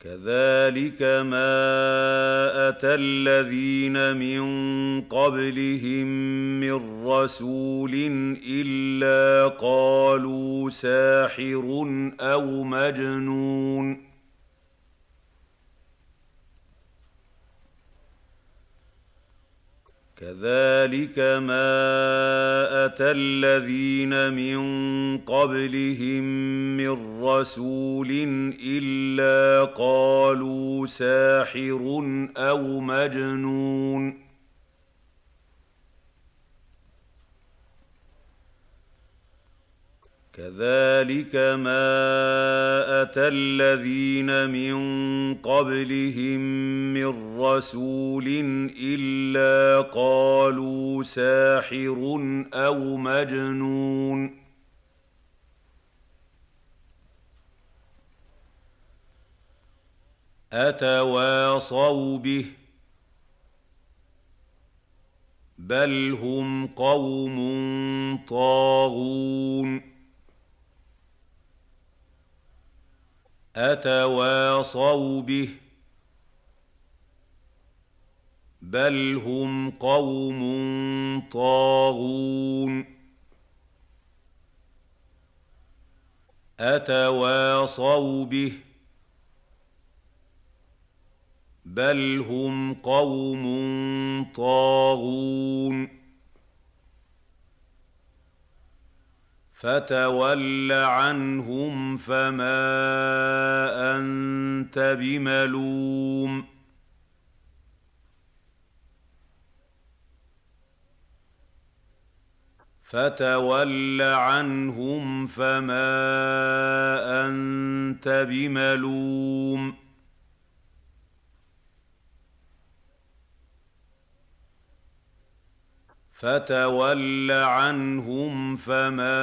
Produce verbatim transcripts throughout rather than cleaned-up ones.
كذلك ما أتى الذين من قبلهم من رسول إلا قالوا ساحر أو مجنون كذلك ما أتى الذين من قبلهم من رسول إلا قالوا ساحر أو مجنون كذلك ما أتى الذين من قبلهم من رسول إلا قالوا ساحر أو مجنون أتواصوا به بل هم قوم طاغون أتواصوا به بل هم قوم طاغون أتواصوا به بل هم قوم طاغون فتول عنهم فما أنت بملوم فتول عنهم فما أنت بملوم فتول عنهم فما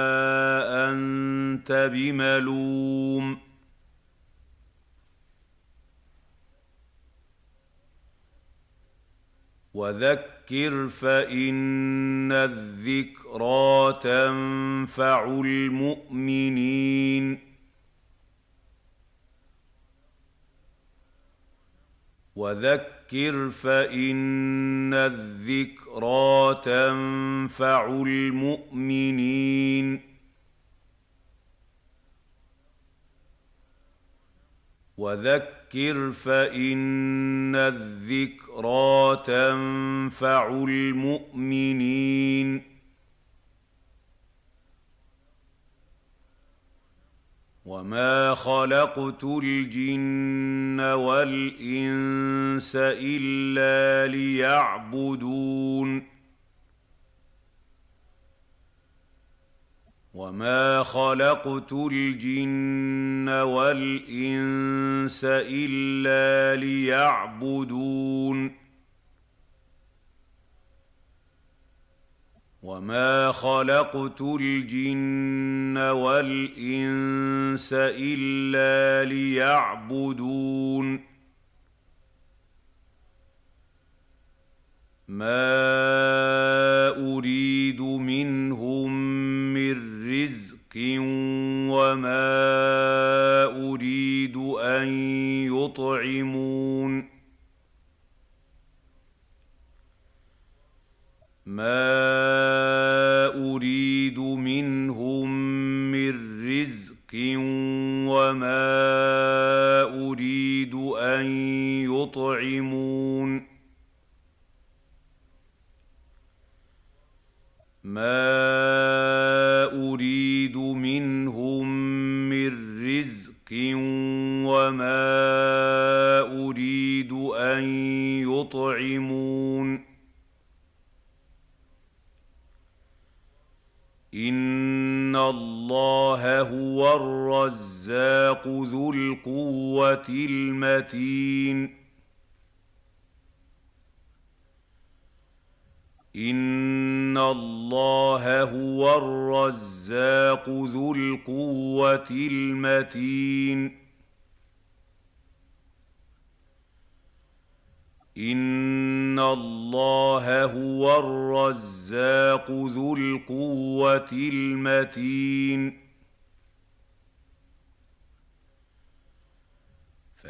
أنت بملوم وذكر فإن الذكرى تنفع المؤمنين وذكر فإن الذكرى تنفع المؤمنين وذكر فإن الذكرى تنفع المؤمنين وما خلقت الجن والإنس إلا ليعبدون وما خلقت الجن والإنس إلا ليعبدون وما خلقت الجن والإنس إلا ليعبدون ما أريد منهم من رزق وما أريد أن يطعمون ما أريد منهم من رزق وما أريد أن يطعمون ما أريد منهم من رزق وما أريد أن يطعمون إن الله هو الرزاق ذو القوة المتين إن الله هو الرزاق ذو القوة المتين إن الله هو الرزاق ذو القوة المتين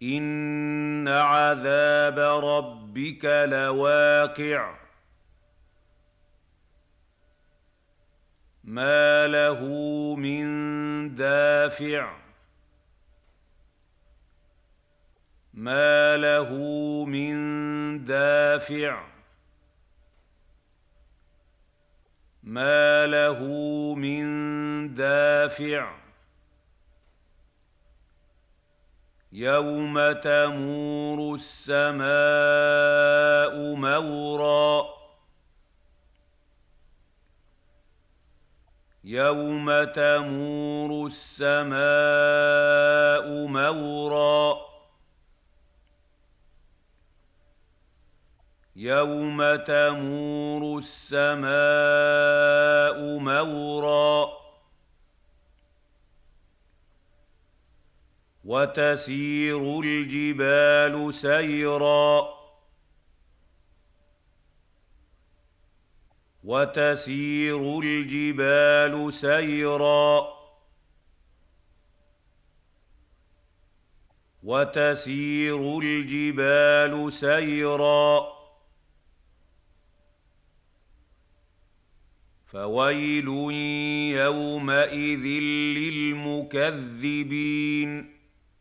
إن عذاب ربك لواقع ما له من دافع ما له من دافع ما له من دافع يوم تمور السماء مورا يوم تمور السماء مورا يوم تمور السماء مورا وتسير الجبال سيرا وتسير الجبال سيرا وتسير الجبال سيرا فويل يومئذ للمكذبين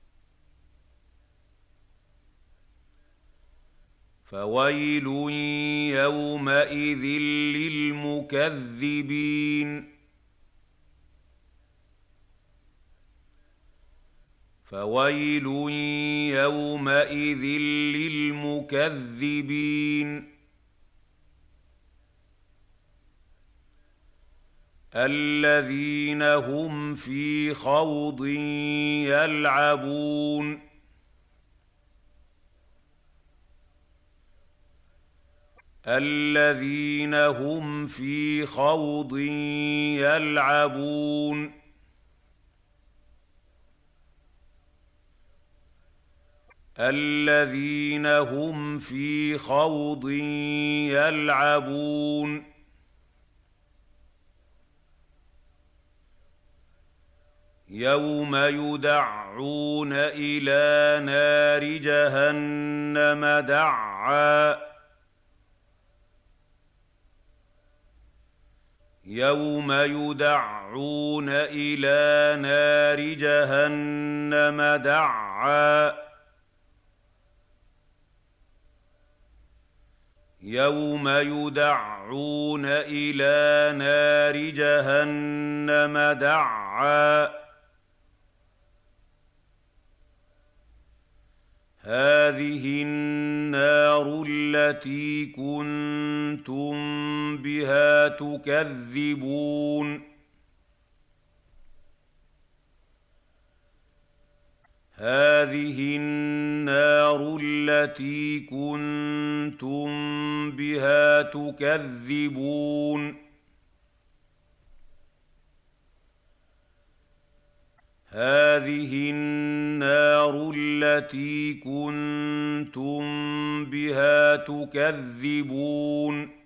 فويل يومئذ للمكذبين فويل يومئذ للمكذبين الذين هم في خوض يلعبون الذين هم في خوض يلعبون الذين هم في خوض يلعبون يوم يدعون إلى نار جهنم دعا يوم يدعون إلى نار جهنم دعا يوم يدعون إلى نار جهنم دعا هذه النار التي كنتم بها تكذبون هذه النار التي كنتم بها تكذبون هذه النار التي كنتم بها تكذبون